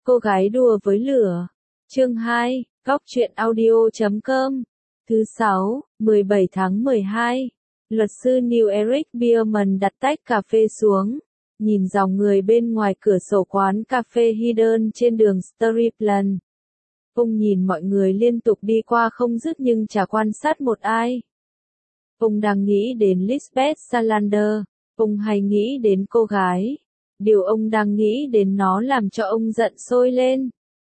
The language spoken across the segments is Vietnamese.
Cô gái đùa với lửa. Chương 2, Góc truyện audio.com. Thứ 6, 17 tháng 12. Luật sư Neil Eric Bierman đặt tách cà phê xuống, nhìn dòng người bên ngoài cửa sổ quán cà phê Hidden trên đường Strickland. Ông nhìn mọi người liên tục đi qua không dứt nhưng chả quan sát một ai. Ông đang nghĩ đến Lisbeth Salander. Ông hay nghĩ đến cô gái. Điều ông đang nghĩ đến nó làm cho ông giận sôi lên.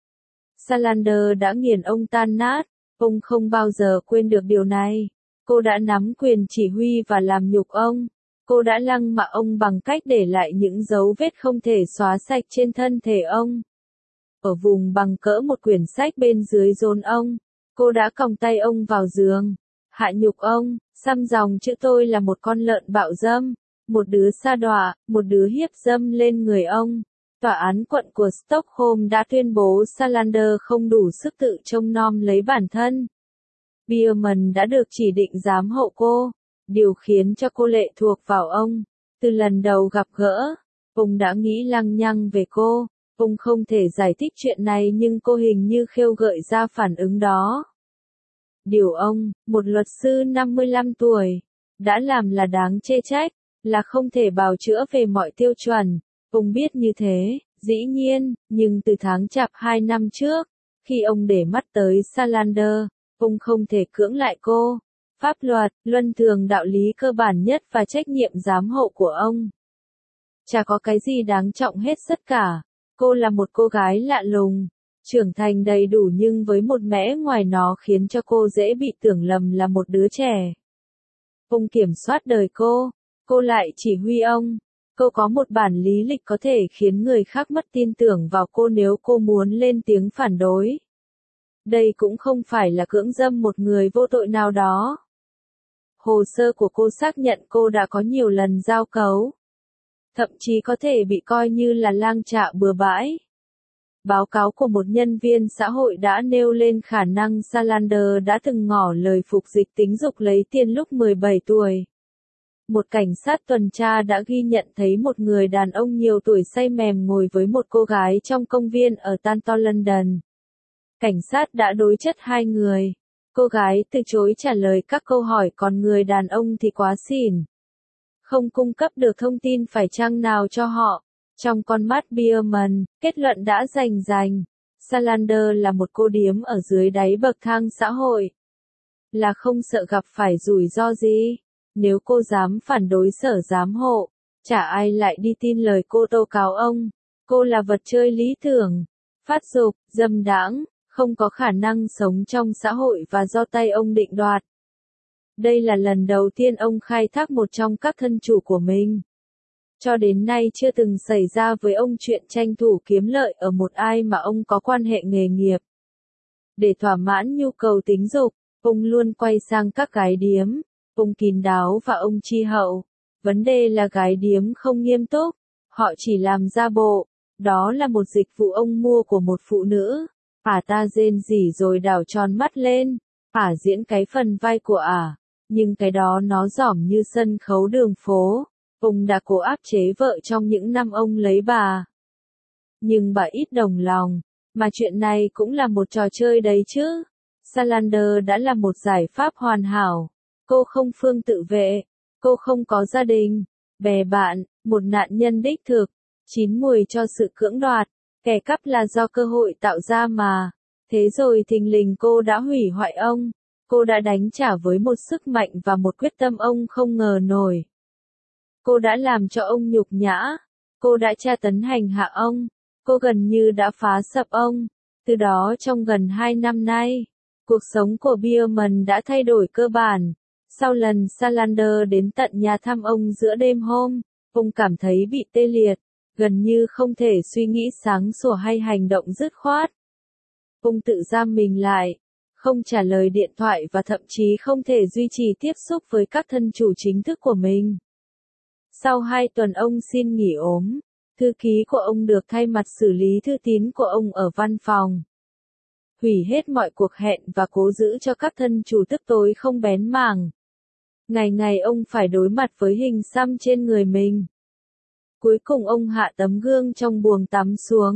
Salander đã nghiền ông tan nát. Ông không bao giờ quên được điều này. Cô đã nắm quyền chỉ huy và làm nhục ông. Cô đã lăng mạ ông bằng cách để lại những dấu vết không thể xóa sạch trên thân thể ông. Ở vùng bằng cỡ một quyển sách bên dưới rốn ông, cô đã còng tay ông vào giường, hạ nhục ông, xăm dòng chữ tôi là một con lợn bạo dâm, một đứa sa đọa, một đứa hiếp dâm lên người ông. Tòa án quận của Stockholm đã tuyên bố Salander không đủ sức tự trông nom lấy bản thân. Bierman đã được chỉ định giám hộ cô, điều khiến cho cô lệ thuộc vào ông. Từ lần đầu gặp gỡ, ông đã nghĩ lăng nhăng về cô. Ông không thể giải thích chuyện này nhưng cô hình như khêu gợi ra phản ứng đó. Điều ông, một luật sư 55 tuổi, đã làm là đáng chê trách, là không thể bào chữa về mọi tiêu chuẩn. Ông biết như thế, dĩ nhiên, nhưng từ tháng Chạp 2 năm trước, khi ông để mắt tới Salander, ông không thể cưỡng lại cô. Pháp luật, luân thường đạo lý cơ bản nhất và trách nhiệm giám hộ của ông. Chả có cái gì đáng trọng hết tất cả. Cô là một cô gái lạ lùng, trưởng thành đầy đủ nhưng với một mẽ ngoài nó khiến cho cô dễ bị tưởng lầm là một đứa trẻ. Ông kiểm soát đời cô lại chỉ huy ông. Cô có một bản lý lịch có thể khiến người khác mất tin tưởng vào cô nếu cô muốn lên tiếng phản đối. Đây cũng không phải là cưỡng dâm một người vô tội nào đó. Hồ sơ của cô xác nhận cô đã có nhiều lần giao cấu. Thậm chí có thể bị coi như là lang trạ bừa bãi. Báo cáo của một nhân viên xã hội đã nêu lên khả năng Salander đã từng ngỏ lời phục dịch tính dục lấy tiền lúc 17 tuổi. Một cảnh sát tuần tra đã ghi nhận thấy một người đàn ông nhiều tuổi say mềm ngồi với một cô gái trong công viên ở Tanto, London. Cảnh sát đã đối chất hai người. Cô gái từ chối trả lời các câu hỏi còn người đàn ông thì quá xỉn. Không cung cấp được thông tin phải chăng nào cho họ. Trong con mắt Bierman, kết luận đã rành. Salander là một cô điếm ở dưới đáy bậc thang xã hội. Là không sợ gặp phải rủi ro gì. Nếu cô dám phản đối sở giám hộ, chả ai lại đi tin lời cô tố cáo ông. Cô là vật chơi lý tưởng, phát dục, dâm đãng, không có khả năng sống trong xã hội và do tay ông định đoạt. Đây là lần đầu tiên ông khai thác một trong các thân chủ của mình. Cho đến nay chưa từng xảy ra với ông chuyện tranh thủ kiếm lợi ở một ai mà ông có quan hệ nghề nghiệp. Để thỏa mãn nhu cầu tính dục, ông luôn quay sang các gái điếm. Ông kín đáo và ông chi hậu. Vấn đề là gái điếm không nghiêm túc. Họ chỉ làm ra bộ. Đó là một dịch vụ ông mua của một phụ nữ. Ta rên rỉ rồi đảo tròn mắt lên. Diễn cái phần vai của nhưng cái đó nó dỏm như sân khấu đường phố. Ông đã cố áp chế vợ trong những năm ông lấy bà. Nhưng bà ít đồng lòng. Mà chuyện này cũng là một trò chơi đấy chứ. Salander đã là một giải pháp hoàn hảo. Cô không phương tự vệ. Cô không có gia đình, bè bạn, một nạn nhân đích thực. Chín mùi cho sự cưỡng đoạt. Kẻ cắp là do cơ hội tạo ra mà. Thế rồi thình lình cô đã hủy hoại ông. Cô đã đánh trả với một sức mạnh và một quyết tâm ông không ngờ nổi. Cô đã làm cho ông nhục nhã. Cô đã tra tấn hành hạ ông. Cô gần như đã phá sập ông. Từ đó trong gần 2 năm nay, cuộc sống của Bierman đã thay đổi cơ bản. Sau lần Salander đến tận nhà thăm ông giữa đêm hôm, ông cảm thấy bị tê liệt, gần như không thể suy nghĩ sáng sủa hay hành động dứt khoát. Ông tự giam mình lại, không trả lời điện thoại và thậm chí không thể duy trì tiếp xúc với các thân chủ chính thức của mình. Sau 2 tuần ông xin nghỉ ốm, thư ký của ông được thay mặt xử lý thư tín của ông ở văn phòng. Hủy hết mọi cuộc hẹn và cố giữ cho các thân chủ tức tối không bén mảng. Ngày ngày ông phải đối mặt với hình xăm trên người mình. Cuối cùng ông hạ tấm gương trong buồng tắm xuống,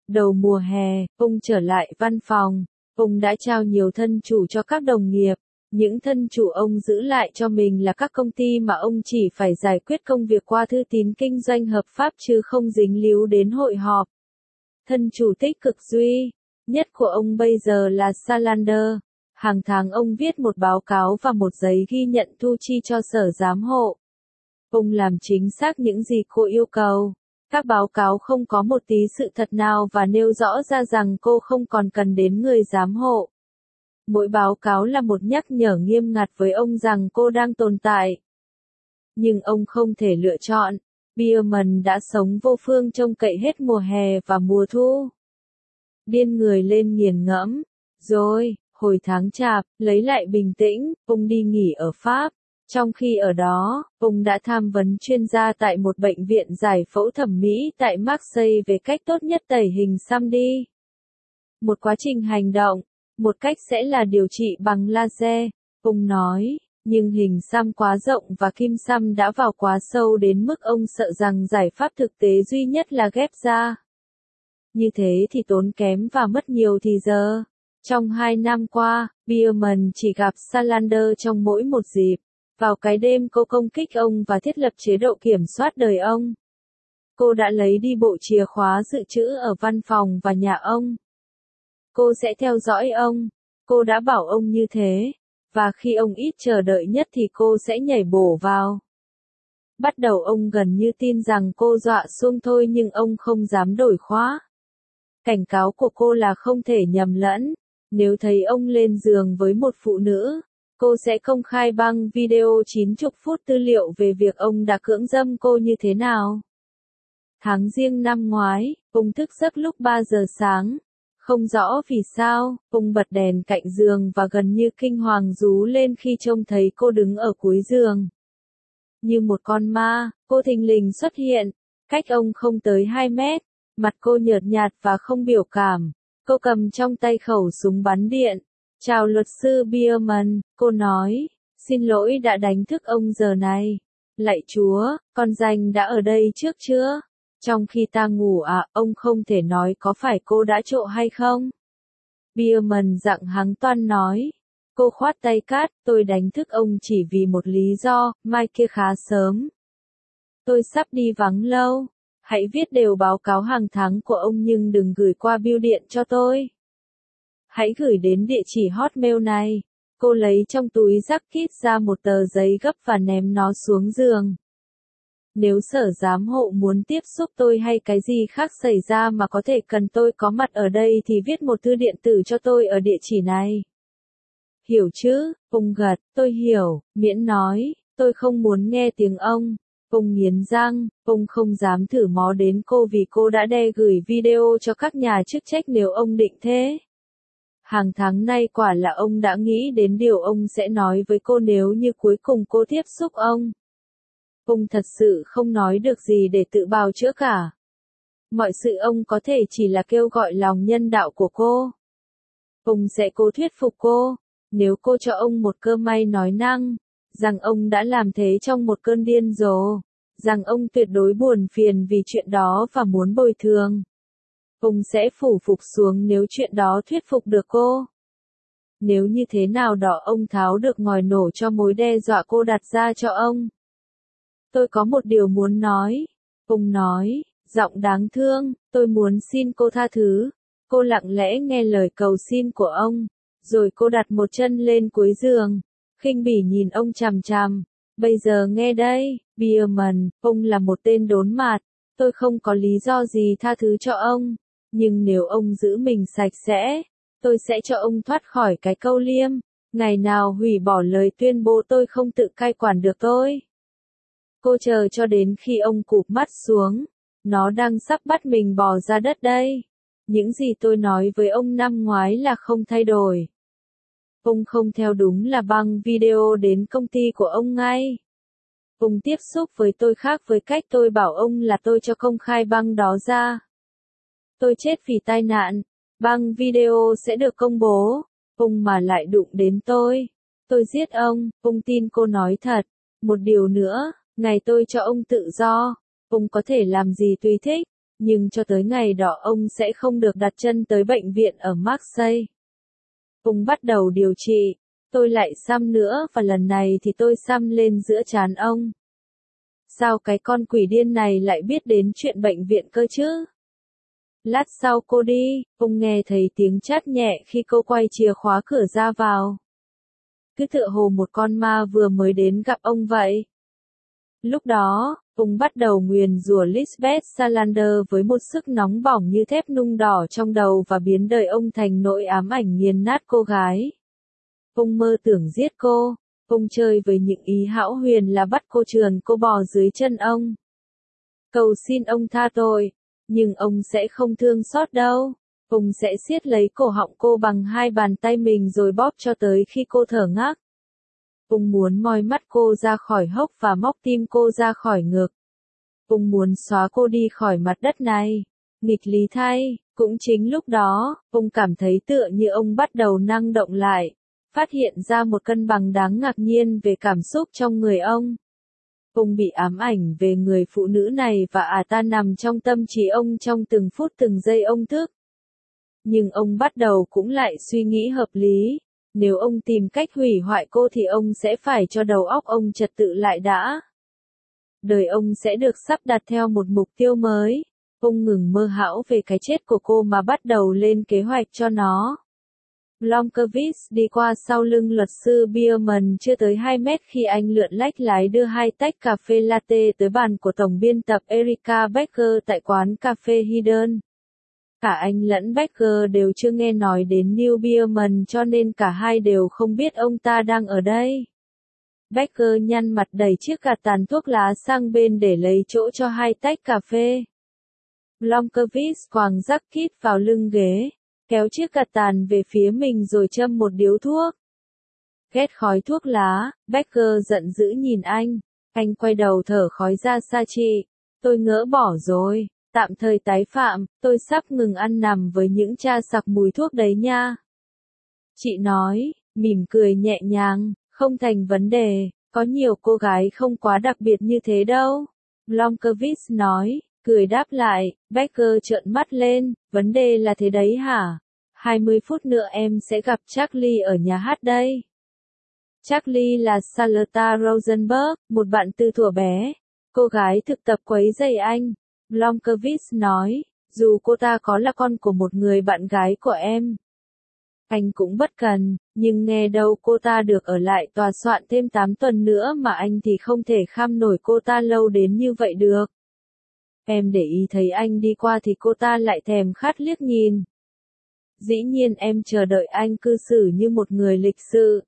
Đầu mùa hè, ông trở lại văn phòng. Ông đã trao nhiều thân chủ cho các đồng nghiệp. Những thân chủ ông giữ lại cho mình là các công ty mà ông chỉ phải giải quyết công việc qua thư tín kinh doanh hợp pháp chứ không dính líu đến hội họp. Thân chủ tích cực duy nhất của ông bây giờ là Salander. Hàng tháng ông viết một báo cáo và một giấy ghi nhận thu chi cho sở giám hộ. Ông làm chính xác những gì cô yêu cầu. Các báo cáo không có một tí sự thật nào và nêu rõ ra rằng cô không còn cần đến người giám hộ. Mỗi báo cáo là một nhắc nhở nghiêm ngặt với ông rằng cô đang tồn tại. Nhưng ông không thể lựa chọn. Bierman đã sống vô phương trông cậy hết mùa hè và mùa thu. Điên người lên nghiền ngẫm. Rồi, hồi tháng Chạp, lấy lại bình tĩnh, ông đi nghỉ ở Pháp. Trong khi ở đó, ông đã tham vấn chuyên gia tại một bệnh viện giải phẫu thẩm mỹ tại Marseille về cách tốt nhất tẩy hình xăm đi. Một quá trình hành động, một cách sẽ là điều trị bằng laser, ông nói, nhưng hình xăm quá rộng và kim xăm đã vào quá sâu đến mức ông sợ rằng giải pháp thực tế duy nhất là ghép da. Như thế thì tốn kém và mất nhiều thì giờ. Trong 2 năm qua, Bierman chỉ gặp Salander trong mỗi một dịp. Vào cái đêm cô công kích ông và thiết lập chế độ kiểm soát đời ông. Cô đã lấy đi bộ chìa khóa dự trữ ở văn phòng và nhà ông. Cô sẽ theo dõi ông. Cô đã bảo ông như thế. Và khi ông ít chờ đợi nhất thì cô sẽ nhảy bổ vào. Bắt đầu ông gần như tin rằng cô dọa xuông thôi nhưng ông không dám đổi khóa. Cảnh cáo của cô là không thể nhầm lẫn. Nếu thấy ông lên giường với một phụ nữ, cô sẽ công khai băng video 90 phút tư liệu về việc ông đã cưỡng dâm cô như thế nào. Tháng Giêng năm ngoái, ông thức giấc lúc 3 giờ sáng. Không rõ vì sao, ông bật đèn cạnh giường và gần như kinh hoàng rú lên khi trông thấy cô đứng ở cuối giường. Như một con ma, cô thình lình xuất hiện, cách ông không tới 2 mét, mặt cô nhợt nhạt và không biểu cảm. Cô cầm trong tay khẩu súng bắn điện. Chào luật sư Bierman, cô nói, xin lỗi đã đánh thức ông giờ này. Lạy Chúa, con danh đã ở đây trước chưa? Trong khi ta ngủ ông không thể nói có phải cô đã trộ hay không? Bierman dặng hắng toan nói. Cô khoát tay cát, tôi đánh thức ông chỉ vì một lý do, mai kia khá sớm. Tôi sắp đi vắng lâu. Hãy viết đều báo cáo hàng tháng của ông nhưng đừng gửi qua bưu điện cho tôi. Hãy gửi đến địa chỉ Hotmail này. Cô lấy trong túi jacket ra một tờ giấy gấp và ném nó xuống giường. Nếu sở giám hộ muốn tiếp xúc tôi hay cái gì khác xảy ra mà có thể cần tôi có mặt ở đây thì viết một thư điện tử cho tôi ở địa chỉ này. Hiểu chứ? Ông gật, tôi hiểu, miễn nói, tôi không muốn nghe tiếng ông. Ông nghiến răng, ông không dám thử mó đến cô vì cô đã đe gửi video cho các nhà chức trách nếu ông định thế. Hàng tháng nay quả là ông đã nghĩ đến điều ông sẽ nói với cô nếu như cuối cùng cô tiếp xúc ông. Ông thật sự không nói được gì để tự bào chữa cả. Mọi sự ông có thể chỉ là kêu gọi lòng nhân đạo của cô. Ông sẽ cố thuyết phục cô, nếu cô cho ông một cơ may nói năng, rằng ông đã làm thế trong một cơn điên rồ, rằng ông tuyệt đối buồn phiền vì chuyện đó và muốn bồi thường. Ông sẽ phủ phục xuống nếu chuyện đó thuyết phục được cô. Nếu như thế nào đó ông tháo được ngòi nổ cho mối đe dọa cô đặt ra cho ông. Tôi có một điều muốn nói. Ông nói, giọng đáng thương, tôi muốn xin cô tha thứ. Cô lặng lẽ nghe lời cầu xin của ông. Rồi cô đặt một chân lên cuối giường. Khinh bỉ nhìn ông chằm chằm. Bây giờ nghe đây, Bierman, ông là một tên đốn mạt. Tôi không có lý do gì tha thứ cho ông. Nhưng nếu ông giữ mình sạch sẽ, tôi sẽ cho ông thoát khỏi cái câu liêm. Ngày nào hủy bỏ lời tuyên bố tôi không tự cai quản được tôi. Cô chờ cho đến khi ông cụp mắt xuống. Nó đang sắp bắt mình bò ra đất đây. Những gì tôi nói với ông năm ngoái là không thay đổi. Ông không theo đúng là băng video đến công ty của ông ngay. Ông tiếp xúc với tôi khác với cách tôi bảo ông là tôi cho công khai băng đó ra. Tôi chết vì tai nạn. Băng video sẽ được công bố. Ông mà lại đụng đến tôi. Tôi giết ông tin cô nói thật. Một điều nữa, ngày tôi cho ông tự do. Ông có thể làm gì tùy thích. Nhưng cho tới ngày đó ông sẽ không được đặt chân tới bệnh viện ở Marseille. Ông bắt đầu điều trị. Tôi lại xăm nữa và lần này thì tôi xăm lên giữa trán ông. Sao cái con quỷ điên này lại biết đến chuyện bệnh viện cơ chứ? Lát sau cô đi, ông nghe thấy tiếng chát nhẹ khi cô quay chìa khóa cửa ra vào. Cứ tựa hồ một con ma vừa mới đến gặp ông vậy. Lúc đó, ông bắt đầu nguyền rủa Lisbeth Salander với một sức nóng bỏng như thép nung đỏ trong đầu và biến đời ông thành nỗi ám ảnh nghiền nát cô gái. Ông mơ tưởng giết cô, ông chơi với những ý hão huyền là bắt cô trườn cô bò dưới chân ông. Cầu xin ông tha tội, nhưng ông sẽ không thương xót đâu. Ông sẽ siết lấy cổ họng cô bằng hai bàn tay mình rồi bóp cho tới khi cô thở ngác. Ông muốn moi mắt cô ra khỏi hốc và móc tim cô ra khỏi ngực. Ông muốn xóa cô đi khỏi mặt đất này. Nghịch lý thay, cũng chính lúc đó, ông cảm thấy tựa như ông bắt đầu năng động lại, phát hiện ra một cân bằng đáng ngạc nhiên về cảm xúc trong người ông. Ông bị ám ảnh về người phụ nữ này và ta nằm trong tâm trí ông trong từng phút từng giây ông thức. Nhưng ông bắt đầu cũng lại suy nghĩ hợp lý. Nếu ông tìm cách hủy hoại cô thì ông sẽ phải cho đầu óc ông trật tự lại đã. Đời ông sẽ được sắp đặt theo một mục tiêu mới. Ông ngừng mơ hão về cái chết của cô mà bắt đầu lên kế hoạch cho nó. Blomkvist đi qua sau lưng luật sư Bierman chưa tới 2 mét khi anh lượn lách lái đưa 2 tách cà phê latte tới bàn của tổng biên tập Erika Becker tại quán cà phê Hidden. Cả anh lẫn Becker đều chưa nghe nói đến Neil Bierman cho nên cả hai đều không biết ông ta đang ở đây. Becker nhăn mặt đẩy chiếc gạt tàn thuốc lá sang bên để lấy chỗ cho 2 tách cà phê. Blomkvist quàng rắc kít vào lưng ghế, kéo chiếc gạt tàn về phía mình rồi châm một điếu thuốc. Ghét khói thuốc lá, Becker giận dữ nhìn anh quay đầu thở khói ra xa chị. Tôi ngỡ bỏ rồi, tạm thời tái phạm, tôi sắp ngừng ăn nằm với những cha sặc mùi thuốc đấy nha. Chị nói, mỉm cười nhẹ nhàng, không thành vấn đề, có nhiều cô gái không quá đặc biệt như thế đâu. Blomkvist nói, cười đáp lại, Becker trợn mắt lên, vấn đề là thế đấy hả? 20 phút nữa em sẽ gặp Charlie ở nhà hát đây. Charlie là Charlotte Rosenberg, một bạn từ thuở bé. Cô gái thực tập quấy rầy anh. Blomkvist nói, dù cô ta có là con của một người bạn gái của em. Anh cũng bất cần, nhưng nghe đâu cô ta được ở lại tòa soạn thêm 8 tuần nữa mà anh thì không thể kham nổi cô ta lâu đến như vậy được. Em để ý thấy anh đi qua thì cô ta lại thèm khát liếc nhìn. Dĩ nhiên em chờ đợi anh cư xử như một người lịch sự.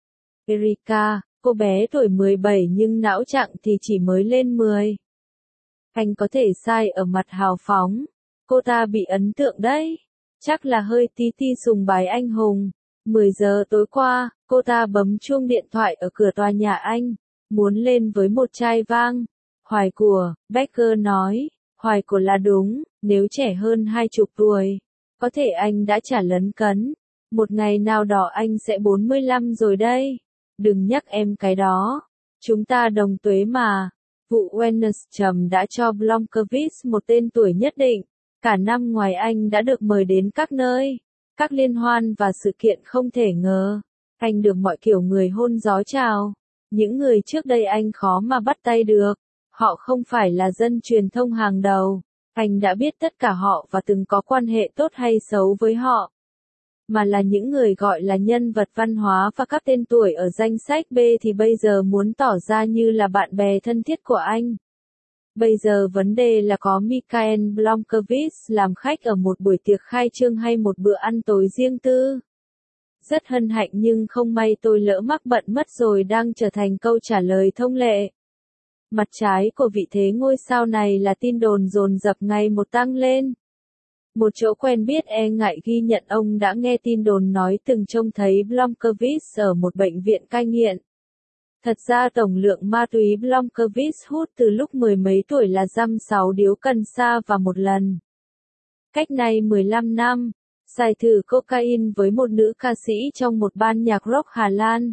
Erika, cô bé tuổi 17 nhưng não trạng thì chỉ mới lên 10. Anh có thể sai ở mặt hào phóng. Cô ta bị ấn tượng đấy. Chắc là hơi tí ti sùng bái anh hùng. 10 giờ tối qua, cô ta bấm chuông điện thoại ở cửa tòa nhà anh. Muốn lên với một chai vang. Hoài của, Becker nói. Hoài của là đúng, nếu trẻ hơn 20 tuổi. Có thể anh đã trả lấn cấn. Một ngày nào đó anh sẽ 45 rồi đây. Đừng nhắc em cái đó. Chúng ta đồng tuế mà. Vụ Wennerstrom đã cho Blomkvist một tên tuổi nhất định. Cả năm ngoài anh đã được mời đến các nơi, các liên hoan và sự kiện không thể ngờ. Anh được mọi kiểu người hôn gió chào. Những người trước đây anh khó mà bắt tay được. Họ không phải là dân truyền thông hàng đầu. Anh đã biết tất cả họ và từng có quan hệ tốt hay xấu với họ. Mà là những người gọi là nhân vật văn hóa và các tên tuổi ở danh sách B thì bây giờ muốn tỏ ra như là bạn bè thân thiết của anh. Bây giờ vấn đề là có Michael Blomkvist làm khách ở một buổi tiệc khai trương hay một bữa ăn tối riêng tư. Rất hân hạnh nhưng không may tôi lỡ mắc bận mất rồi đang trở thành câu trả lời thông lệ. Mặt trái của vị thế ngôi sao này là tin đồn dồn dập ngày một tăng lên. Một chỗ quen biết e ngại ghi nhận ông đã nghe tin đồn nói từng trông thấy Blomkvist ở một bệnh viện cai nghiện. Thật ra tổng lượng ma túy Blomkvist hút từ lúc mười mấy tuổi là 6 điếu cần sa và một lần. Cách nay 15 năm, xài thử cocaine với một nữ ca sĩ trong một ban nhạc rock Hà Lan.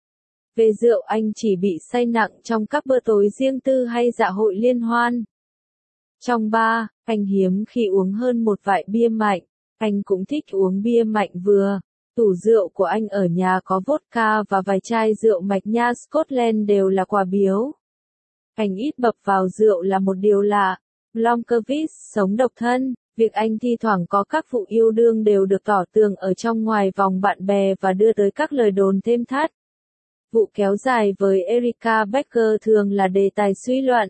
Về rượu anh chỉ bị say nặng trong các bữa tối riêng tư hay dạ hội liên hoan. Trong bar, anh hiếm khi uống hơn một vại bia mạnh. Anh cũng thích uống bia mạnh vừa. Tủ rượu của anh ở nhà có vodka và vài chai rượu mạch nha Scotland đều là quà biếu. Anh ít bập vào rượu là một điều lạ. Blomkvist sống độc thân, việc anh thi thoảng có các vụ yêu đương đều được tỏ tường ở trong ngoài vòng bạn bè và đưa tới các lời đồn thêm thắt. Vụ kéo dài với Erica Becker thường là đề tài suy luận.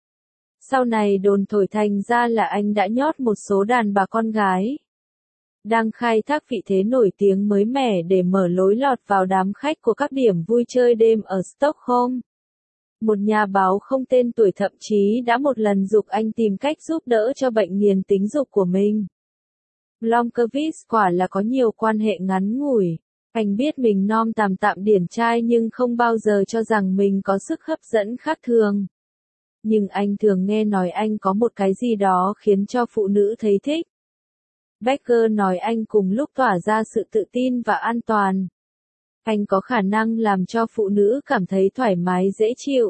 Sau này đồn thổi thành ra là anh đã nhót một số đàn bà con gái. Đang khai thác vị thế nổi tiếng mới mẻ để mở lối lọt vào đám khách của các điểm vui chơi đêm ở Stockholm. Một nhà báo không tên tuổi thậm chí đã một lần giục anh tìm cách giúp đỡ cho bệnh nghiền tính dục của mình. Blomkvist quả là có nhiều quan hệ ngắn ngủi. Anh biết mình non tạm tạm điển trai nhưng không bao giờ cho rằng mình có sức hấp dẫn khác thường. Nhưng anh thường nghe nói anh có một cái gì đó khiến cho phụ nữ thấy thích. Becker nói anh cùng lúc tỏa ra sự tự tin và an toàn. Anh có khả năng làm cho phụ nữ cảm thấy thoải mái dễ chịu.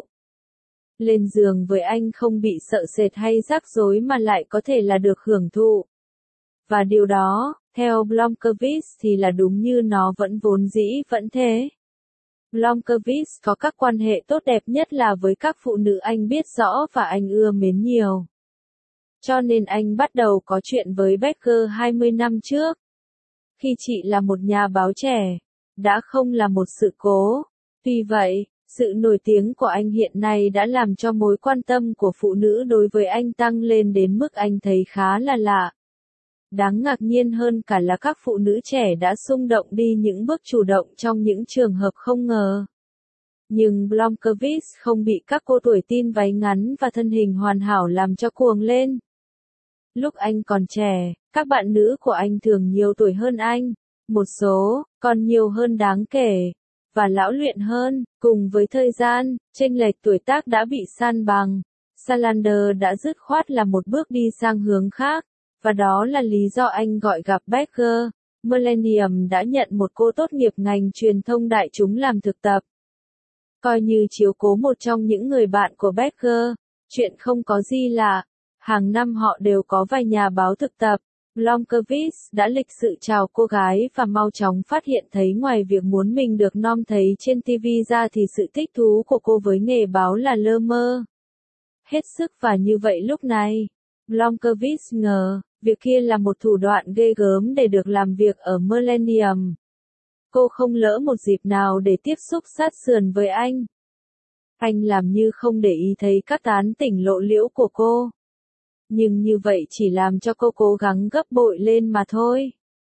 Lên giường với anh không bị sợ sệt hay rắc rối mà lại có thể là được hưởng thụ. Và điều đó, theo Blomkvist thì là đúng như nó vẫn vốn dĩ vẫn thế. Blomkvist có các quan hệ tốt đẹp nhất là với các phụ nữ anh biết rõ và anh ưa mến nhiều. Cho nên anh bắt đầu có chuyện với Becker 20 năm trước. Khi chị là một nhà báo trẻ, đã không là một sự cố. Tuy vậy, sự nổi tiếng của anh hiện nay đã làm cho mối quan tâm của phụ nữ đối với anh tăng lên đến mức anh thấy khá là lạ. Đáng ngạc nhiên hơn cả là các phụ nữ trẻ đã xung động đi những bước chủ động trong những trường hợp không ngờ. Nhưng Blomkvist không bị các cô tuổi teen váy ngắn và thân hình hoàn hảo làm cho cuồng lên. Lúc anh còn trẻ, các bạn nữ của anh thường nhiều tuổi hơn anh, một số, còn nhiều hơn đáng kể, và lão luyện hơn. Cùng với thời gian, chênh lệch tuổi tác đã bị san bằng. Salander đã dứt khoát là một bước đi sang hướng khác, và đó là lý do anh gọi gặp Becker. Millennium đã nhận một cô tốt nghiệp ngành truyền thông đại chúng làm thực tập. Coi như chiếu cố một trong những người bạn của Becker, chuyện không có gì lạ. Hàng năm họ đều có vài nhà báo thực tập. Blomkvist đã lịch sự chào cô gái và mau chóng phát hiện thấy ngoài việc muốn mình được nom thấy trên TV ra thì sự thích thú của cô với nghề báo là lơ mơ. Hết sức và như vậy lúc này, Blomkvist ngờ, việc kia là một thủ đoạn ghê gớm để được làm việc ở Millennium. Cô không lỡ một dịp nào để tiếp xúc sát sườn với anh. Anh làm như không để ý thấy các tán tỉnh lộ liễu của cô. Nhưng như vậy chỉ làm cho cô cố gắng gấp bội lên mà thôi.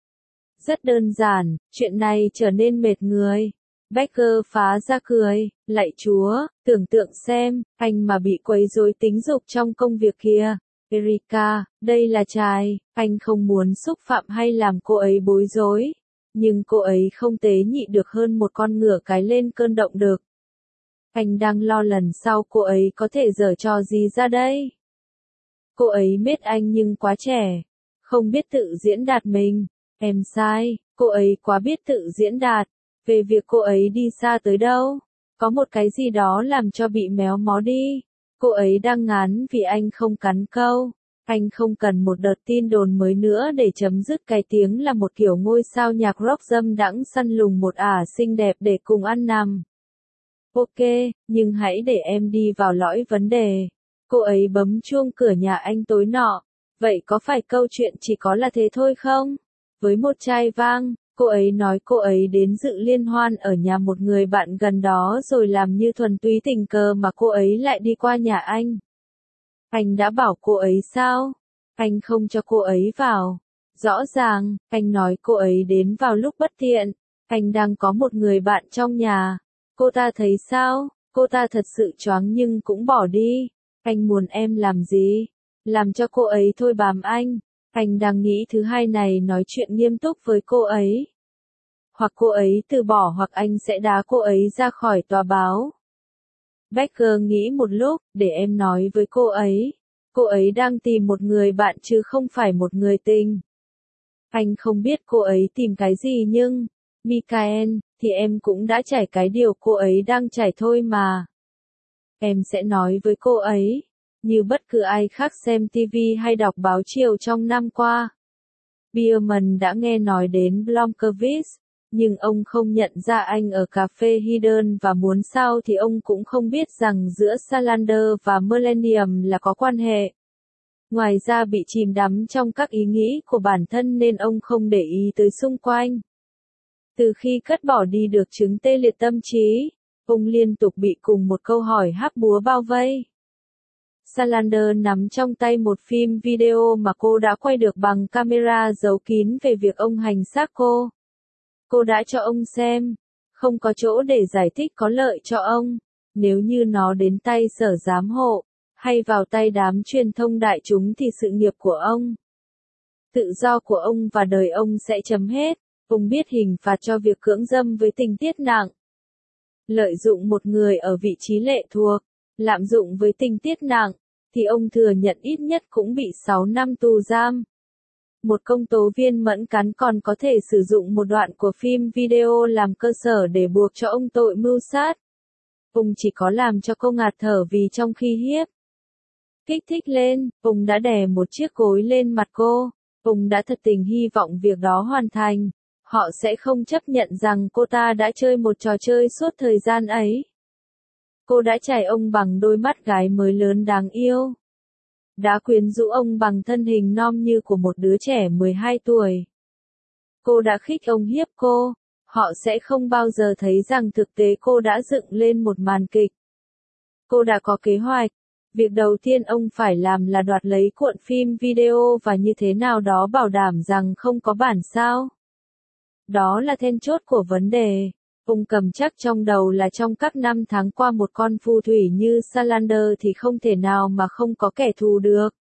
Rất đơn giản, chuyện này trở nên mệt người. Becker phá ra cười, lạy Chúa, tưởng tượng xem, anh mà bị quấy rối tính dục trong công việc kia. Erica, đây là trai, anh không muốn xúc phạm hay làm cô ấy bối rối. Nhưng cô ấy không tế nhị được hơn một con ngựa cái lên cơn động đực. Anh đang lo lần sau cô ấy có thể giở trò gì ra đây. Cô ấy mết anh nhưng quá trẻ, không biết tự diễn đạt mình. Em sai, cô ấy quá biết tự diễn đạt. Về việc cô ấy đi xa tới đâu, có một cái gì đó làm cho bị méo mó đi. Cô ấy đang ngán vì anh không cắn câu. Anh không cần một đợt tin đồn mới nữa để chấm dứt cái tiếng là một kiểu ngôi sao nhạc rock dâm đãng săn lùng một ả xinh đẹp để cùng ăn nằm. Ok, nhưng hãy để em đi vào lõi vấn đề. Cô ấy bấm chuông cửa nhà anh tối nọ. Vậy có phải câu chuyện chỉ có là thế thôi không? Với một chai vang, cô ấy nói cô ấy đến dự liên hoan ở nhà một người bạn gần đó rồi làm như thuần túy tình cờ mà cô ấy lại đi qua nhà anh. Anh đã bảo cô ấy sao? Anh không cho cô ấy vào. Rõ ràng, anh nói cô ấy đến vào lúc bất tiện. Anh đang có một người bạn trong nhà. Cô ta thấy sao? Cô ta thật sự choáng nhưng cũng bỏ đi. Anh muốn em làm gì? Làm cho cô ấy thôi bám anh. Anh đang nghĩ thứ hai này nói chuyện nghiêm túc với cô ấy. Hoặc cô ấy từ bỏ hoặc anh sẽ đá cô ấy ra khỏi tòa báo. Becker nghĩ một lúc, để em nói với cô ấy. Cô ấy đang tìm một người bạn chứ không phải một người tình. Anh không biết cô ấy tìm cái gì nhưng, Michael, thì em cũng đã trải cái điều cô ấy đang trải thôi mà. Em sẽ nói với cô ấy. như bất cứ ai khác xem TV hay đọc báo chiều trong năm qua. Bierman đã nghe nói đến Blomkvist, nhưng ông không nhận ra anh ở cà phê Hidden và muốn sao thì ông cũng không biết rằng giữa Salander và Millennium là có quan hệ. Ngoài ra bị chìm đắm trong các ý nghĩ của bản thân nên ông không để ý tới xung quanh. Từ khi cất bỏ đi được chứng tê liệt tâm trí, ông liên tục bị cùng một câu hỏi hắc búa bao vây. Salander nắm trong tay một phim video mà cô đã quay được bằng camera giấu kín về việc ông hành xác cô. Cô đã cho ông xem, không có chỗ để giải thích có lợi cho ông, nếu như nó đến tay sở giám hộ, hay vào tay đám truyền thông đại chúng thì sự nghiệp của ông, tự do của ông và đời ông sẽ chấm hết. Ông biết hình phạt cho việc cưỡng dâm với tình tiết nặng, lợi dụng một người ở vị trí lệ thuộc, lạm dụng với tình tiết nặng, thì ông thừa nhận ít nhất cũng bị 6 năm tù giam. Một công tố viên mẫn cán còn có thể sử dụng một đoạn của phim video làm cơ sở để buộc cho ông tội mưu sát. Ông chỉ có làm cho cô ngạt thở vì trong khi hiếp kích thích lên, ông đã đè một chiếc gối lên mặt cô. Ông đã thật tình hy vọng việc đó hoàn thành. Họ sẽ không chấp nhận rằng cô ta đã chơi một trò chơi suốt thời gian ấy. Cô đã chải ông bằng đôi mắt gái mới lớn đáng yêu. Đã quyến rũ ông bằng thân hình non như của một đứa trẻ 12 tuổi. Cô đã khích ông hiếp cô. Họ sẽ không bao giờ thấy rằng thực tế cô đã dựng lên một màn kịch. Cô đã có kế hoạch. Việc đầu tiên ông phải làm là đoạt lấy cuộn phim video và như thế nào đó bảo đảm rằng không có bản sao. Đó là then chốt của vấn đề. Ông cầm chắc trong đầu là trong các năm tháng qua một con phù thủy như Salander thì không thể nào mà không có kẻ thù được.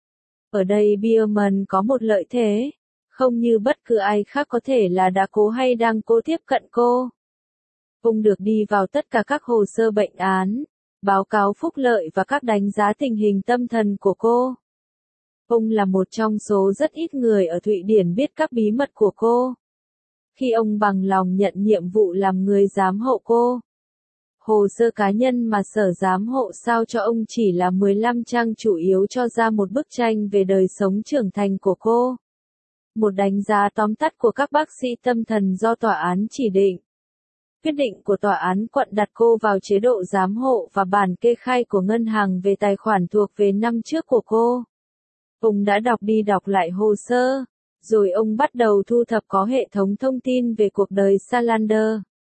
Ở đây Bierman có một lợi thế. Không như bất cứ ai khác có thể là đã cố hay đang cố tiếp cận cô. Ông được đi vào tất cả các hồ sơ bệnh án, báo cáo phúc lợi và các đánh giá tình hình tâm thần của cô. Ông là một trong số rất ít người ở Thụy Điển biết các bí mật của cô. Khi ông bằng lòng nhận nhiệm vụ làm người giám hộ cô. Hồ sơ cá nhân mà sở giám hộ sao cho ông chỉ là 15 trang chủ yếu cho ra một bức tranh về đời sống trưởng thành của cô. Một đánh giá tóm tắt của các bác sĩ tâm thần do tòa án chỉ định. Quyết định của tòa án quận đặt cô vào chế độ giám hộ và bản kê khai của ngân hàng về tài khoản thuộc về năm trước của cô. Ông đã đọc đi đọc lại hồ sơ. Rồi ông bắt đầu thu thập có hệ thống thông tin về cuộc đời Salander.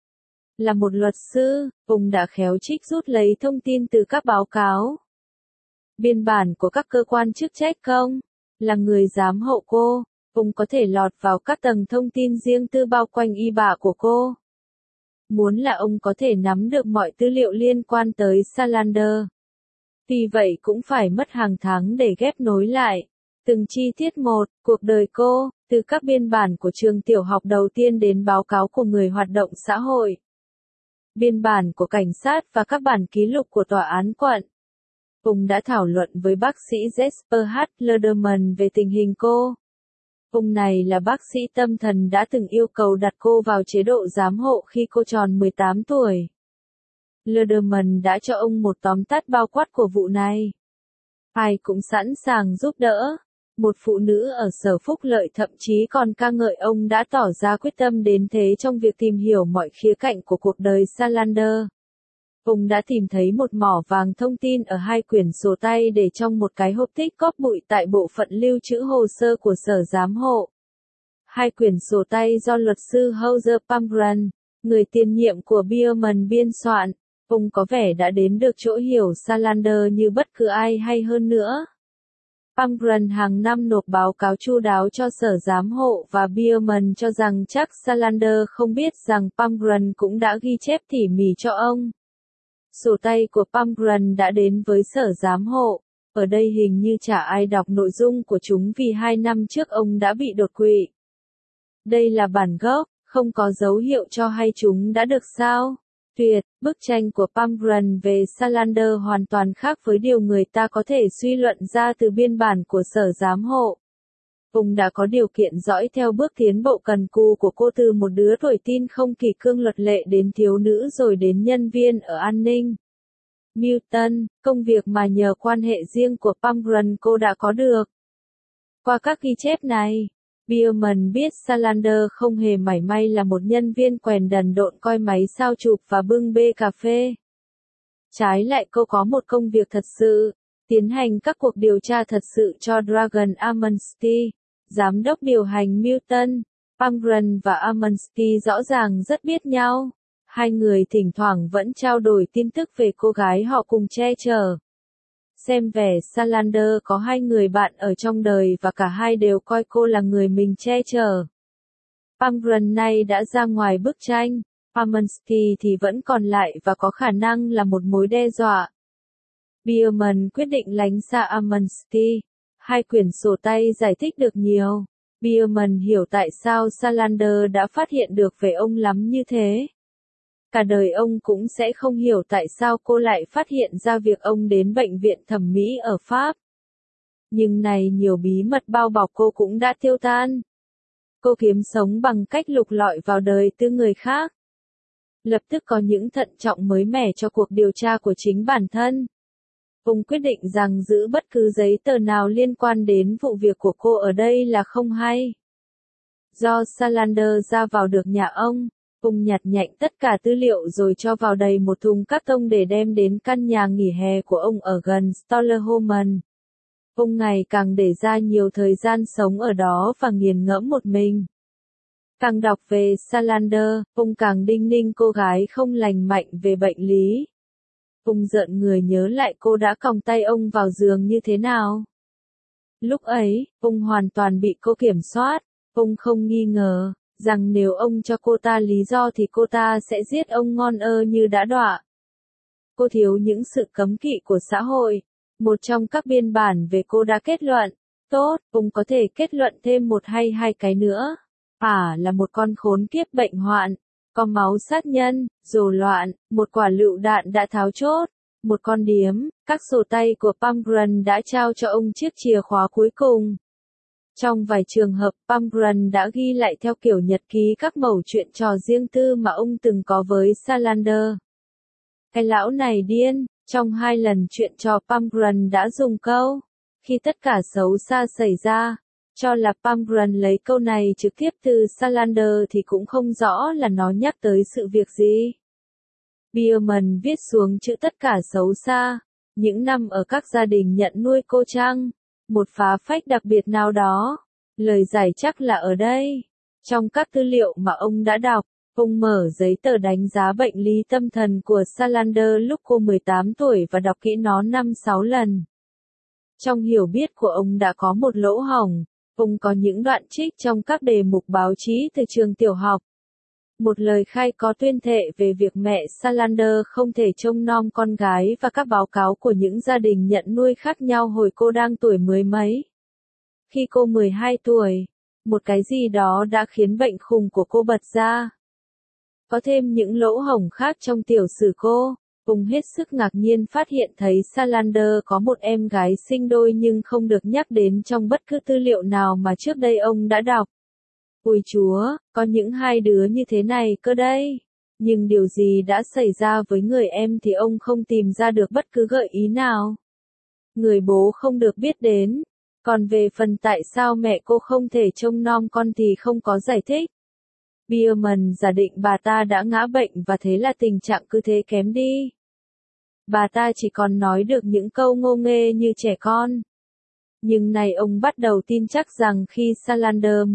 Là một luật sư, ông đã khéo trích rút lấy thông tin từ các báo cáo, biên bản của các cơ quan chức trách công. Là người giám hộ cô, ông có thể lọt vào các tầng thông tin riêng tư bao quanh y bạ của cô. Muốn là ông có thể nắm được mọi tư liệu liên quan tới Salander. Vì vậy cũng phải mất hàng tháng để ghép nối lại. Từng chi tiết một, cuộc đời cô, từ các biên bản của trường tiểu học đầu tiên đến báo cáo của người hoạt động xã hội. Biên bản của cảnh sát và các bản ký lục của tòa án quận. Ông đã thảo luận với bác sĩ Jesper H. Lederman về tình hình cô. Ông này là bác sĩ tâm thần đã từng yêu cầu đặt cô vào chế độ giám hộ khi cô tròn 18 tuổi. Lederman đã cho ông một tóm tắt bao quát của vụ này. Ai cũng sẵn sàng giúp đỡ. Một phụ nữ ở Sở Phúc Lợi thậm chí còn ca ngợi ông đã tỏ ra quyết tâm đến thế trong việc tìm hiểu mọi khía cạnh của cuộc đời Salander. Ông đã tìm thấy một mỏ vàng thông tin ở 2 quyển sổ tay để trong một cái hộp tích cóp bụi tại bộ phận lưu trữ hồ sơ của Sở Giám hộ. 2 quyển sổ tay do luật sư Hauser Pamgren, người tiền nhiệm của Bierman biên soạn. Ông có vẻ đã đến được chỗ hiểu Salander như bất cứ ai hay hơn nữa. Pamgren hàng năm nộp báo cáo chu đáo cho sở giám hộ và Bierman cho rằng chắc Salander không biết rằng Pamgren cũng đã ghi chép tỉ mỉ cho ông. Sổ tay của Pamgren đã đến với sở giám hộ. Ở đây hình như chả ai đọc nội dung của chúng vì 2 năm trước ông đã bị đột quỵ. Đây là bản gốc, không có dấu hiệu cho hay chúng đã được sao. Tuyệt, bức tranh của Pamgren về Salander hoàn toàn khác với điều người ta có thể suy luận ra từ biên bản của sở giám hộ. Ông đã có điều kiện dõi theo bước tiến bộ cần cù của cô từ một đứa tuổi tin không kỷ cương luật lệ đến thiếu nữ rồi đến nhân viên ở an ninh. Milton, công việc mà nhờ quan hệ riêng của Pumgren cô đã có được. Qua các ghi chép này, Bierman biết Salander không hề mảy may là một nhân viên quèn đần độn coi máy sao chụp và bưng bê cà phê. Trái lại cô có một công việc thật sự, tiến hành các cuộc điều tra thật sự cho Dragon Amnesty. Giám đốc điều hành Milton, Pumgren và Amnesty rõ ràng rất biết nhau. Hai người thỉnh thoảng vẫn trao đổi tin tức về cô gái họ cùng che chở. Xem vẻ Salander có hai người bạn ở trong đời và cả hai đều coi cô là người mình che chở. Pumgren nay đã ra ngoài bức tranh, Amnesty thì vẫn còn lại và có khả năng là một mối đe dọa. Bierman quyết định lánh xa Amnesty. Hai quyển sổ tay giải thích được nhiều. Bierman hiểu tại sao Salander đã phát hiện được về ông lắm như thế. Cả đời ông cũng sẽ không hiểu tại sao cô lại phát hiện ra việc ông đến bệnh viện thẩm mỹ ở Pháp. Nhưng này nhiều bí mật bao bọc cô cũng đã tiêu tan. Cô kiếm sống bằng cách lục lọi vào đời tư người khác. Lập tức có những thận trọng mới mẻ cho cuộc điều tra của chính bản thân. Ông quyết định rằng giữ bất cứ giấy tờ nào liên quan đến vụ việc của cô ở đây là không hay. Do Salander ra vào được nhà ông nhặt nhạnh tất cả tư liệu rồi cho vào đầy một thùng các tông để đem đến căn nhà nghỉ hè của ông ở gần Stollerholmen. Ông ngày càng để ra nhiều thời gian sống ở đó và nghiền ngẫm một mình. Càng đọc về Salander, ông càng đinh ninh cô gái không lành mạnh về bệnh lý. Ông giận người nhớ lại cô đã còng tay ông vào giường như thế nào. Lúc ấy, ông hoàn toàn bị cô kiểm soát. Ông không nghi ngờ rằng nếu ông cho cô ta lý do thì cô ta sẽ giết ông ngon như đã đọa. Cô thiếu những sự cấm kỵ của xã hội. Một trong các biên bản về cô đã kết luận, tốt, ông có thể kết luận thêm một hay hai cái nữa. Là một con khốn kiếp bệnh hoạn, có máu sát nhân, rồ loạn, một quả lựu đạn đã tháo chốt, một con điếm, các sổ tay của Pumgren đã trao cho ông chiếc chìa khóa cuối cùng. Trong vài trường hợp, Pumgren đã ghi lại theo kiểu nhật ký các mẩu chuyện trò riêng tư mà ông từng có với Salander. Cái lão này điên, trong 2 lần chuyện trò Pumgren đã dùng câu, khi tất cả xấu xa xảy ra, cho là Pumgren lấy câu này trực tiếp từ Salander thì cũng không rõ là nó nhắc tới sự việc gì. Bierman viết xuống chữ tất cả xấu xa, những năm ở các gia đình nhận nuôi cô Trăng, một phá phách đặc biệt nào đó, lời giải chắc là ở đây. Trong các tư liệu mà ông đã đọc, ông mở giấy tờ đánh giá bệnh lý tâm thần của Salander lúc cô 18 tuổi và đọc kỹ nó 5-6 lần. Trong hiểu biết của ông đã có một lỗ hổng, ông có những đoạn trích trong các đề mục báo chí từ trường tiểu học. Một lời khai có tuyên thệ về việc mẹ Salander không thể trông nom con gái và các báo cáo của những gia đình nhận nuôi khác nhau hồi cô đang tuổi mới mấy. Khi cô 12 tuổi, một cái gì đó đã khiến bệnh khùng của cô bật ra. Có thêm những lỗ hổng khác trong tiểu sử cô. Ông hết sức ngạc nhiên phát hiện thấy Salander có một em gái sinh đôi nhưng không được nhắc đến trong bất cứ tư liệu nào mà trước đây ông đã đọc. Ôi Chúa, có những hai đứa như thế này cơ đây. Nhưng điều gì đã xảy ra với người em thì ông không tìm ra được bất cứ gợi ý nào. Người bố không được biết đến. Còn về phần tại sao mẹ cô không thể trông nom con thì không có giải thích. Bierman giả định bà ta đã ngã bệnh và thế là tình trạng cứ thế kém đi. Bà ta chỉ còn nói được những câu ngô nghê như trẻ con. Nhưng này ông bắt đầu tin chắc rằng khi Salander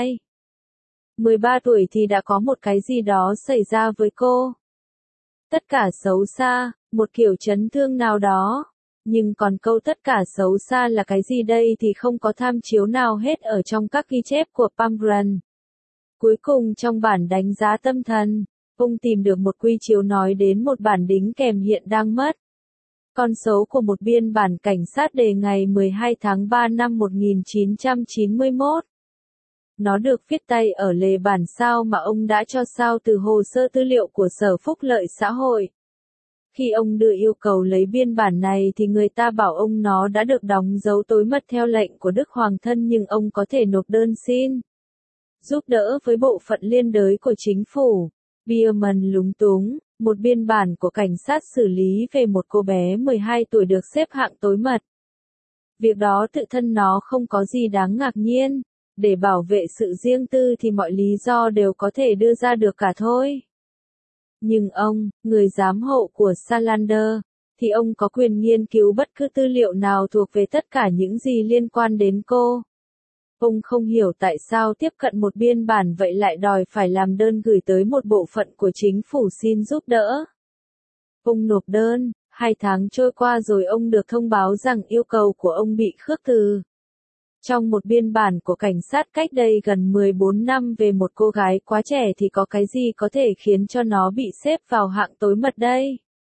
13 tuổi thì đã có một cái gì đó xảy ra với cô. Tất cả xấu xa, một kiểu chấn thương nào đó. Nhưng còn câu tất cả xấu xa là cái gì đây thì không có tham chiếu nào hết ở trong các ghi chép của Pumgren. Cuối cùng trong bản đánh giá tâm thần, ông tìm được một quy chiếu nói đến một bản đính kèm hiện đang mất. Con số của một biên bản cảnh sát đề ngày 12 tháng 3 năm 1991. Nó được viết tay ở lề bản sao mà ông đã cho sao từ hồ sơ tư liệu của Sở Phúc lợi xã hội. Khi ông đưa yêu cầu lấy biên bản này thì người ta bảo ông nó đã được đóng dấu tối mật theo lệnh của Đức Hoàng thân nhưng ông có thể nộp đơn xin giúp đỡ với bộ phận liên đới của chính phủ. Bierman lúng túng, Một biên bản của cảnh sát xử lý về một cô bé 12 tuổi được xếp hạng tối mật. Việc đó tự thân nó không có gì đáng ngạc nhiên. Để bảo vệ sự riêng tư thì mọi lý do đều có thể đưa ra được cả thôi. Nhưng ông, người giám hộ của Salander, thì ông có quyền nghiên cứu bất cứ tư liệu nào thuộc về tất cả những gì liên quan đến cô. Ông không hiểu tại sao tiếp cận một biên bản vậy lại đòi phải làm đơn gửi tới một bộ phận của chính phủ xin giúp đỡ. Ông nộp đơn, 2 tháng trôi qua rồi ông được thông báo rằng yêu cầu của ông bị khước từ. Trong một biên bản của cảnh sát cách đây gần 14 năm về một cô gái quá trẻ thì có cái gì có thể khiến cho nó bị xếp vào hạng tối mật đây?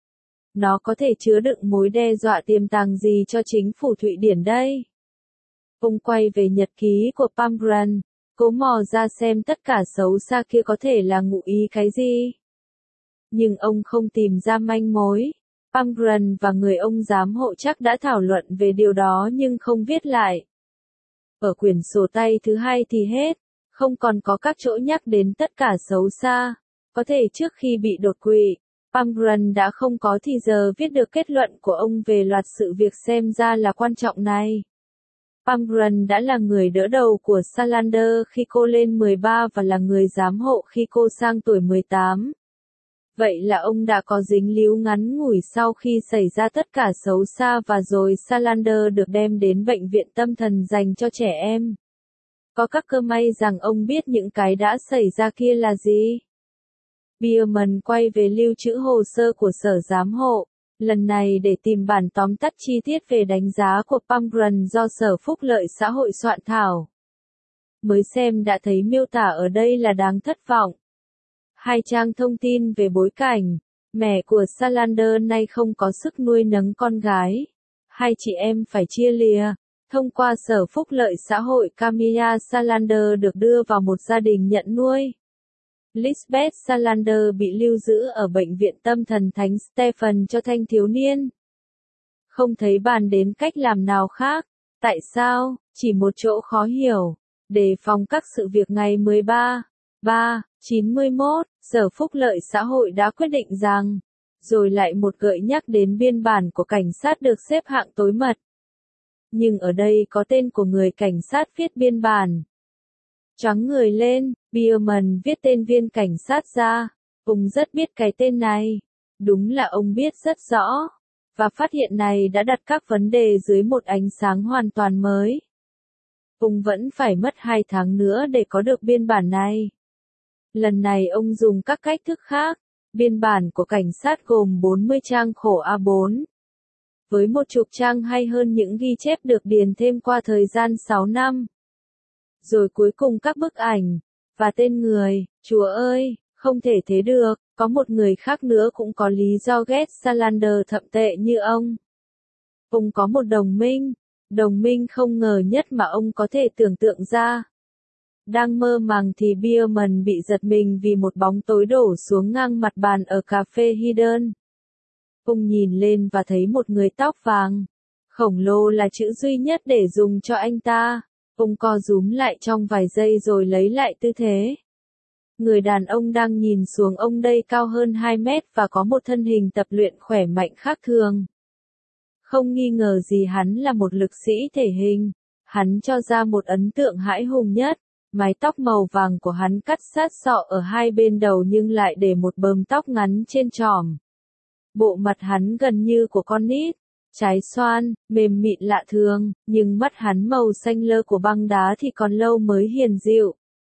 Nó có thể chứa đựng mối đe dọa tiềm tàng gì cho chính phủ Thụy Điển đây? Ông quay về nhật ký của Palmgren, cố mò ra xem tất cả xấu xa kia có thể là ngụ ý cái gì. Nhưng ông không tìm ra manh mối. Palmgren và người ông giám hộ chắc đã thảo luận về điều đó nhưng không viết lại. Ở quyển sổ tay thứ 2 thì hết, không còn có các chỗ nhắc đến tất cả xấu xa. Có thể trước khi bị đột quỵ, Palmgren đã không có thì giờ viết được kết luận của ông về loạt sự việc xem ra là quan trọng này. Palmgren đã là người đỡ đầu của Salander khi cô lên 13 và là người giám hộ khi cô sang tuổi 18. Vậy là ông đã có dính líu ngắn ngủi sau khi xảy ra tất cả xấu xa và rồi Salander được đem đến bệnh viện tâm thần dành cho trẻ em. Có các cơ may rằng ông biết những cái đã xảy ra kia là gì. Bierman quay về lưu trữ hồ sơ của sở giám hộ, lần này để tìm bản tóm tắt chi tiết về đánh giá của Palmgren do Sở Phúc lợi xã hội soạn thảo. Mới xem đã thấy miêu tả ở đây là đáng thất vọng. 2 trang thông tin về bối cảnh, mẹ của Salander nay không có sức nuôi nấng con gái. 2 chị em phải chia lìa. Thông qua Sở Phúc lợi xã hội Camilla Salander được đưa vào một gia đình nhận nuôi. Lisbeth Salander bị lưu giữ ở bệnh viện tâm thần Thánh Stephen cho thanh thiếu niên. Không thấy bàn đến cách làm nào khác. Tại sao? Chỉ một chỗ khó hiểu. Đề phòng các sự việc ngày 13/3/91, Sở Phúc lợi xã hội đã quyết định rằng, rồi lại một gợi nhắc đến biên bản của cảnh sát được xếp hạng tối mật. Nhưng ở đây có tên của người cảnh sát viết biên bản. Choáng người lên, Bierman viết tên viên cảnh sát ra. Ông rất biết cái tên này. Đúng là ông biết rất rõ. Và phát hiện này đã đặt các vấn đề dưới một ánh sáng hoàn toàn mới. Ông vẫn phải mất 2 tháng nữa để có được biên bản này. Lần này ông dùng các cách thức khác. Biên bản của cảnh sát gồm 40 trang khổ A4. Với 10 trang hay hơn những ghi chép được điền thêm qua thời gian 6 năm. Rồi cuối cùng các bức ảnh, và tên người. Chúa ơi, không thể thế được, có một người khác nữa cũng có lý do ghét Salander thậm tệ như ông. Ông có một đồng minh không ngờ nhất mà ông có thể tưởng tượng ra. Đang mơ màng thì Bierman bị giật mình vì một bóng tối đổ xuống ngang mặt bàn ở cà phê Hidden. Ông nhìn lên và thấy một người tóc vàng. Khổng lồ là chữ duy nhất để dùng cho anh ta. Ông co rúm lại trong vài giây rồi lấy lại tư thế. Người đàn ông đang nhìn xuống ông đây cao hơn 2 mét và có một thân hình tập luyện khỏe mạnh khác thường. Không nghi ngờ gì hắn là một lực sĩ thể hình. Hắn cho ra một ấn tượng hãi hùng nhất. Mái tóc màu vàng của hắn cắt sát sọ ở hai bên đầu nhưng lại để một bờm tóc ngắn trên tròm. Bộ mặt hắn gần như của con nít. Trái xoan, mềm mịn lạ thường, nhưng mắt hắn màu xanh lơ của băng đá thì còn lâu mới hiền dịu.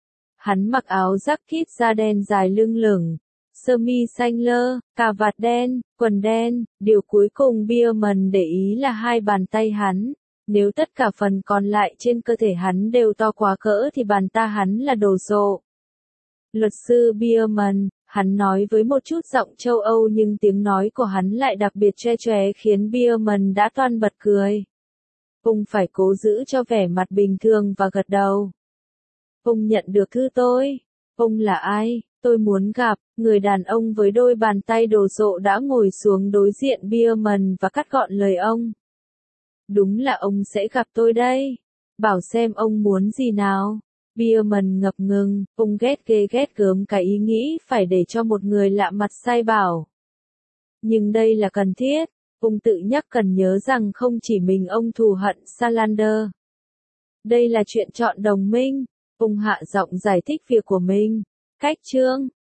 Hắn mặc áo jacket da đen dài lưng lửng, sơ mi xanh lơ, cà vạt đen, quần đen. Điều cuối cùng Bierman để ý là 2 bàn tay hắn. Nếu tất cả phần còn lại trên cơ thể hắn đều to quá cỡ thì bàn tay hắn là đồ sộ. Luật sư Bierman, hắn nói với một chút giọng châu Âu nhưng tiếng nói của hắn lại đặc biệt choe choé khiến Bierman đã toan bật cười. Ông phải cố giữ cho vẻ mặt bình thường và gật đầu. Ông nhận được thư tôi. Ông là ai? Tôi muốn gặp. Người đàn ông với đôi bàn tay đồ sộ đã ngồi xuống đối diện Bierman và cắt gọn lời ông. Đúng là ông sẽ gặp tôi đây. Bảo xem ông muốn gì nào. Bierman ngập ngừng, ông ghét ghê ghét gớm cái ý nghĩ phải để cho một người lạ mặt sai bảo. Nhưng đây là cần thiết. Ông tự nhắc cần nhớ rằng không chỉ mình ông thù hận Salander. Đây là chuyện chọn đồng minh. Ông hạ giọng giải thích việc của mình. Cách chương